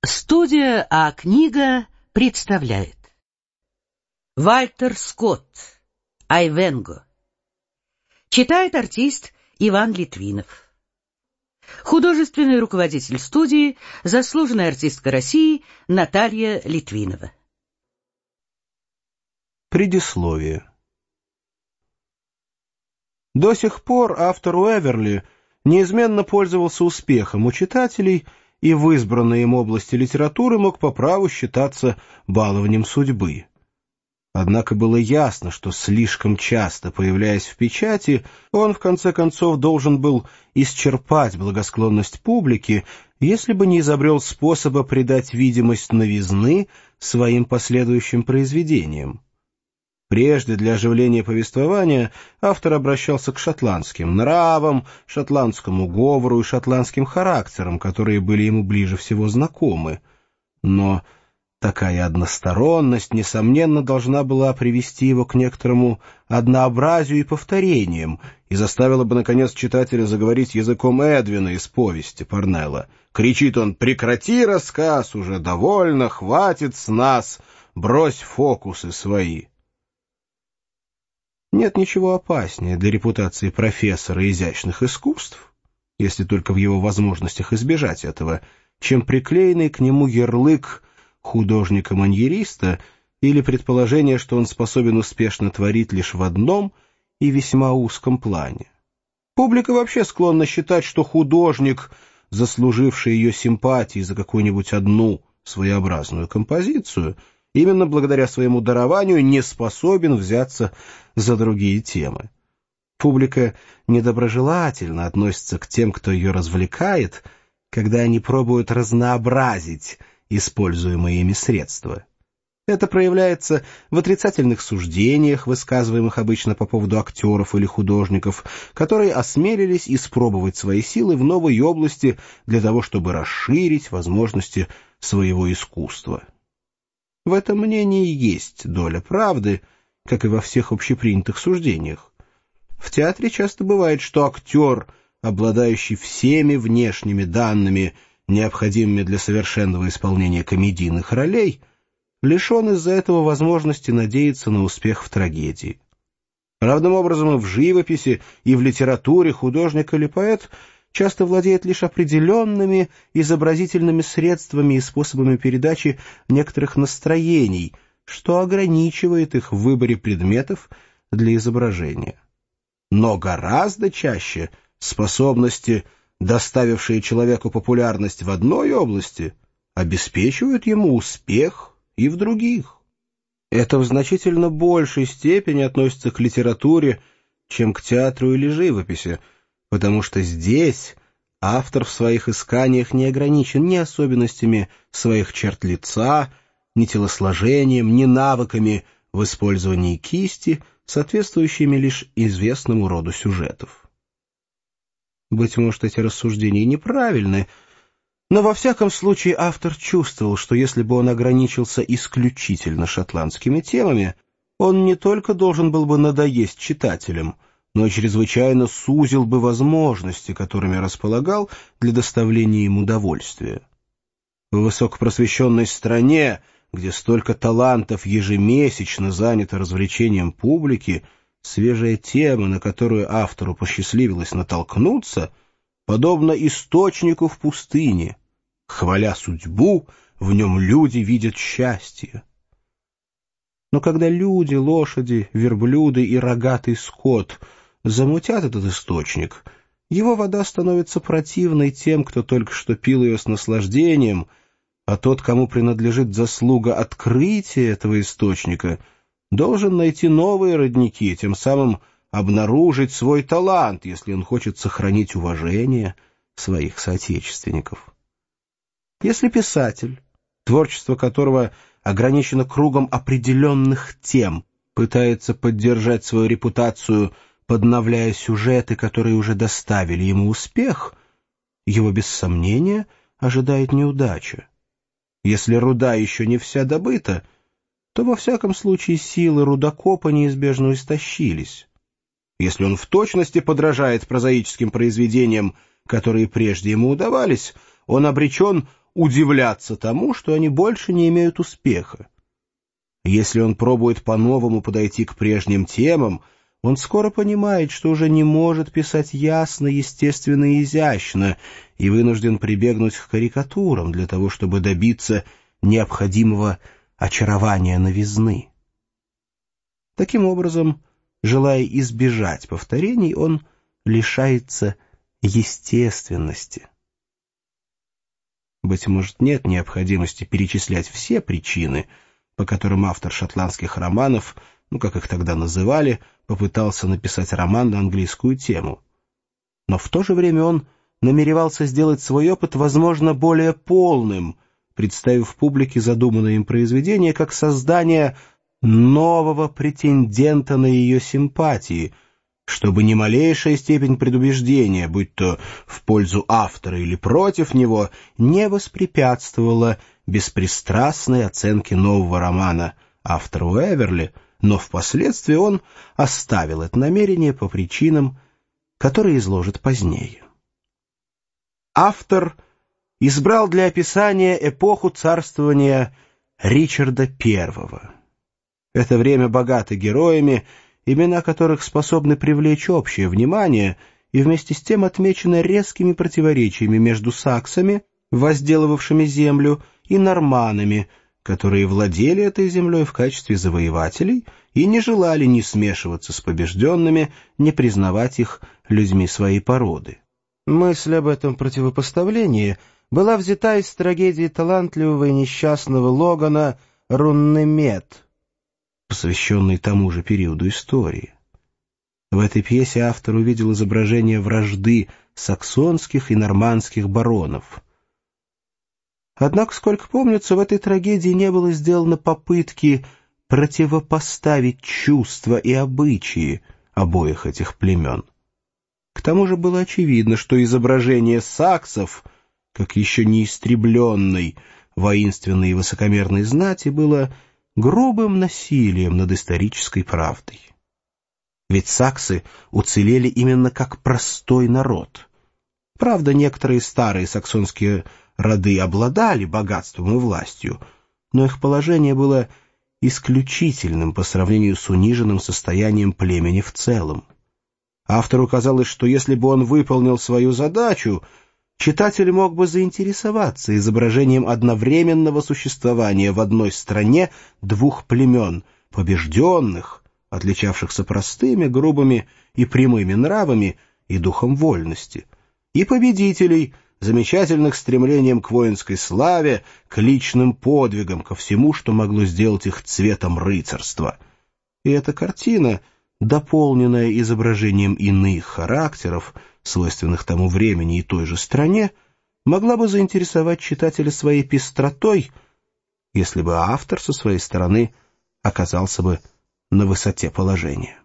Студия А-книга представляет Вальтер Скотт «Айвенго». Читает артист Иван Литвинов. Художественный руководитель студии, заслуженная артистка России Наталья Литвинова. Предисловие. До сих пор автор Уэверли неизменно пользовался успехом у читателей и в избранной им области литературы мог по праву считаться балованием судьбы. Однако было ясно, что слишком часто, появляясь в печати, он в конце концов должен был исчерпать благосклонность публики, если бы не изобрел способа придать видимость новизны своим последующим произведениям. Прежде для оживления повествования автор обращался к шотландским нравам, шотландскому говору и шотландским характерам, которые были ему ближе всего знакомы. Но такая односторонность, несомненно, должна была привести его к некоторому однообразию и повторениям, и заставила бы, наконец, читателя заговорить языком Эдвина из повести Парнелла. Кричит он: «Прекрати рассказ, уже довольно, хватит с нас, брось фокусы свои». Нет ничего опаснее для репутации профессора изящных искусств, если только в его возможностях избежать этого, чем приклеенный к нему ярлык художника-маньериста или предположение, что он способен успешно творить лишь в одном и весьма узком плане. Публика вообще склонна считать, что художник, заслуживший ее симпатии за какую-нибудь одну своеобразную композицию, именно благодаря своему дарованию не способен взяться за другие темы. Публика недоброжелательно относится к тем, кто ее развлекает, когда они пробуют разнообразить используемые ими средства. Это проявляется в отрицательных суждениях, высказываемых обычно по поводу актеров или художников, которые осмелились испробовать свои силы в новой области для того, чтобы расширить возможности своего искусства. В этом мнении есть доля правды, как и во всех общепринятых суждениях. В театре часто бывает, что актер, обладающий всеми внешними данными, необходимыми для совершенного исполнения комедийных ролей, лишен из-за этого возможности надеяться на успех в трагедии. Равным образом и в живописи, и в литературе художник или поэт часто владеет лишь определенными изобразительными средствами и способами передачи некоторых настроений, что ограничивает их в выборе предметов для изображения. Но гораздо чаще способности, доставившие человеку популярность в одной области, обеспечивают ему успех и в других. Это в значительно большей степени относится к литературе, чем к театру или живописи, потому что здесь автор в своих исканиях не ограничен ни особенностями своих черт лица, ни телосложением, ни навыками в использовании кисти, соответствующими лишь известному роду сюжетов. Быть может, эти рассуждения неправильны, но во всяком случае автор чувствовал, что если бы он ограничился исключительно шотландскими темами, он не только должен был бы надоесть читателям, но и чрезвычайно сузил бы возможности, которыми располагал для доставления им удовольствия. В высокопросвещенной стране, где столько талантов ежемесячно занято развлечением публики, свежая тема, на которую автору посчастливилось натолкнуться, подобно источнику в пустыне. Хваля судьбу, в нем люди видят счастье. Но когда люди, лошади, верблюды и рогатый скот замутят этот источник, его вода становится противной тем, кто только что пил ее с наслаждением, а тот, кому принадлежит заслуга открытия этого источника, должен найти новые родники, тем самым обнаружить свой талант, если он хочет сохранить уважение своих соотечественников. Если писатель, творчество которого ограничено кругом определенных тем, пытается поддержать свою репутацию, подновляя сюжеты, которые уже доставили ему успех, его без сомнения ожидает неудача. Если руда еще не вся добыта, то во всяком случае силы рудокопа неизбежно истощились. Если он в точности подражает прозаическим произведениям, которые прежде ему удавались, он обречен удивляться тому, что они больше не имеют успеха. Если он пробует по-новому подойти к прежним темам, он скоро понимает, что уже не может писать ясно, естественно и изящно, и вынужден прибегнуть к карикатурам для того, чтобы добиться необходимого очарования новизны. Таким образом, желая избежать повторений, он лишается естественности. Быть может, нет необходимости перечислять все причины, по которым автор шотландских романов, как их тогда называли, попытался написать роман на английскую тему. Но в то же время он намеревался сделать свой опыт, возможно, более полным, представив публике задуманное им произведение как создание нового претендента на ее симпатии, чтобы ни малейшая степень предубеждения, будь то в пользу автора или против него, не воспрепятствовала беспристрастной оценке нового романа автора Уэверли, но впоследствии он оставил это намерение по причинам, которые изложит позднее. Автор избрал для описания эпоху царствования Ричарда I. Это время богато героями, имена которых способны привлечь общее внимание и вместе с тем отмечены резкими противоречиями между саксами, возделывавшими землю, и норманами, которые владели этой землей в качестве завоевателей и не желали ни смешиваться с побежденными, ни признавать их людьми своей породы. Мысль об этом противопоставлении была взята из трагедии талантливого и несчастного Логана «Руннемед», посвященной тому же периоду истории. В этой пьесе автор увидел изображение вражды саксонских и нормандских баронов. Однако, сколько помнится, в этой трагедии не было сделано попытки противопоставить чувства и обычаи обоих этих племен. К тому же было очевидно, что изображение саксов, как еще не истребленной воинственной и высокомерной знати, было грубым насилием над исторической правдой. Ведь саксы уцелели именно как простой народ. Правда, некоторые старые саксонские роды обладали богатством и властью, но их положение было исключительным по сравнению с униженным состоянием племени в целом. Автору казалось, что если бы он выполнил свою задачу, читатель мог бы заинтересоваться изображением одновременного существования в одной стране двух племен, побежденных, отличавшихся простыми, грубыми и прямыми нравами и духом вольности, и победителей, замечательных стремлением к воинской славе, к личным подвигам, ко всему, что могло сделать их цветом рыцарства. И эта картина, дополненная изображением иных характеров, свойственных тому времени и той же стране, могла бы заинтересовать читателя своей пестротой, если бы автор со своей стороны оказался бы на высоте положения.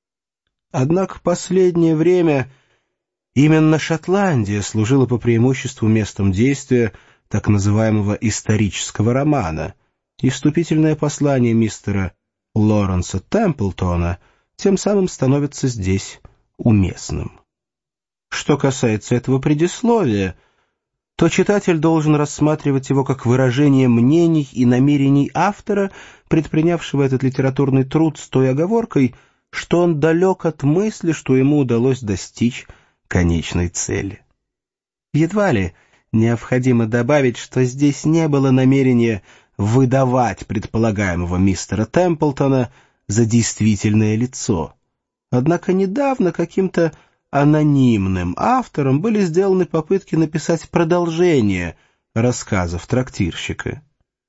Однако в последнее время именно Шотландия служила по преимуществу местом действия так называемого исторического романа, и вступительное послание мистера Лоренса Темплтона тем самым становится здесь уместным. Что касается этого предисловия, то читатель должен рассматривать его как выражение мнений и намерений автора, предпринявшего этот литературный труд с той оговоркой, что он далек от мысли, что ему удалось достичь конечной цели. Едва ли необходимо добавить, что здесь не было намерения выдавать предполагаемого мистера Темплтона за действительное лицо. Однако недавно каким-то анонимным автором были сделаны попытки написать продолжение рассказов трактирщика.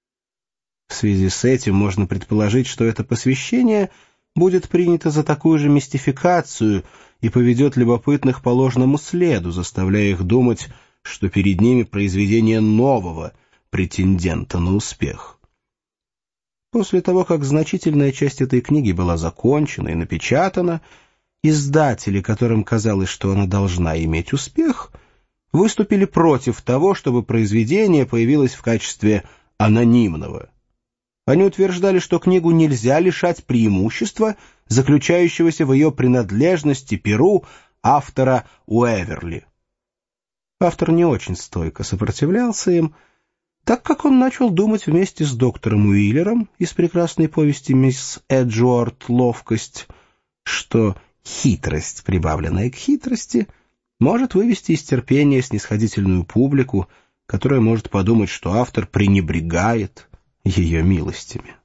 В связи с этим можно предположить, что это посвящение будет принято за такую же мистификацию и поведет любопытных по ложному следу, заставляя их думать, что перед ними произведение нового претендента на успех. После того, как значительная часть этой книги была закончена и напечатана, издатели, которым казалось, что она должна иметь успех, выступили против того, чтобы произведение появилось в качестве анонимного. Они утверждали, что книгу нельзя лишать преимущества, заключающегося в ее принадлежности перу автора Уэверли. Автор не очень стойко сопротивлялся им, так как он начал думать вместе с доктором Уиллером из прекрасной повести «Мисс Эджуарт. Ловкость», что хитрость, прибавленная к хитрости, может вывести из терпения снисходительную публику, которая может подумать, что автор пренебрегает ее милостями.